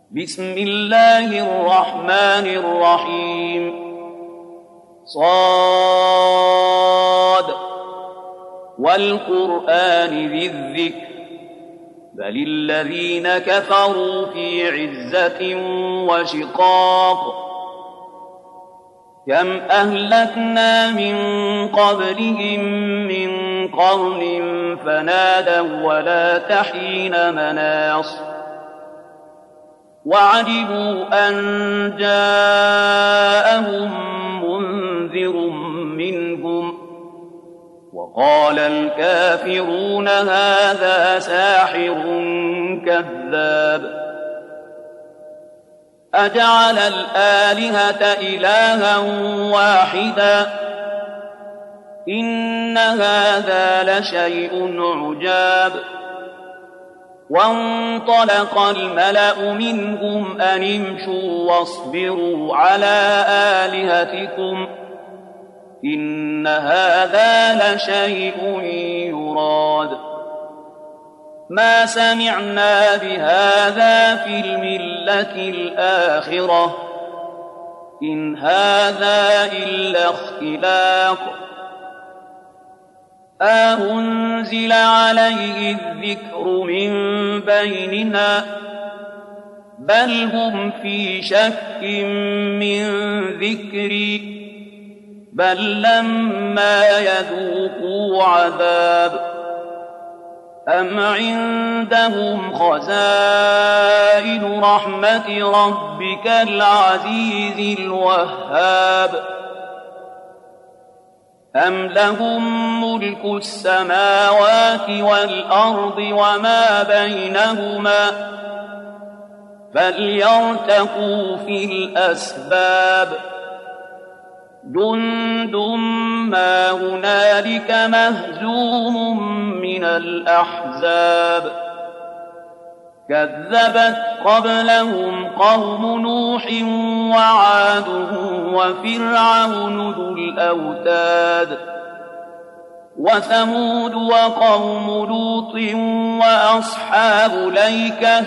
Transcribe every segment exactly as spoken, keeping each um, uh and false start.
بسم الله الرحمن الرحيم صاد والقرآن ذي الذكر بل الذين كفروا في عزة وشقاق كم أهلكنا من قبلهم من قرن فنادوا ولا تحين مناص وعجبوا أن جاءهم منذر منهم وقال الكافرون هذا ساحر كذاب أجعل الآلهة إلها واحدا إن هذا لشيء عجاب وانطلق الملأ منهم أن امشوا واصبروا على آلهتكم إن هذا لشيء يراد ما سمعنا بهذا في الملة الآخرة إن هذا إلا اختلاق أأنزل عليه الذكر من بيننا بل هم في شك من ذكري بل لما يذوقوا عذاب أم عندهم خزائن رحمة ربك العزيز الوهاب أم لهم ملك السماوات والأرض وما بينهما فليرتقوا في الأسباب جند ما هنالك مهزوم من الأحزاب كذبت قبلهم قوم نوح وعاد وفرعون ذو الأوتاد وثمود وقوم لوط وأصحاب الأيكة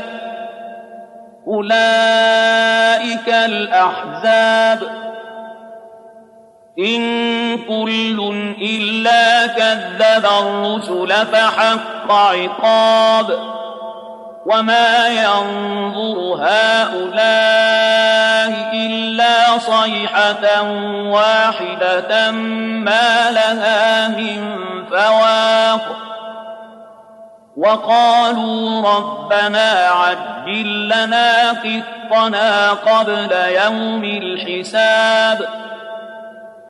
أولئك الأحزاب إن كل إلا كذب الرسل فحق عقاب وما ينظر هؤلاء إلا صيحة واحدة ما لها من فواق وقالوا ربنا عجل لنا قطنا قبل يوم الحساب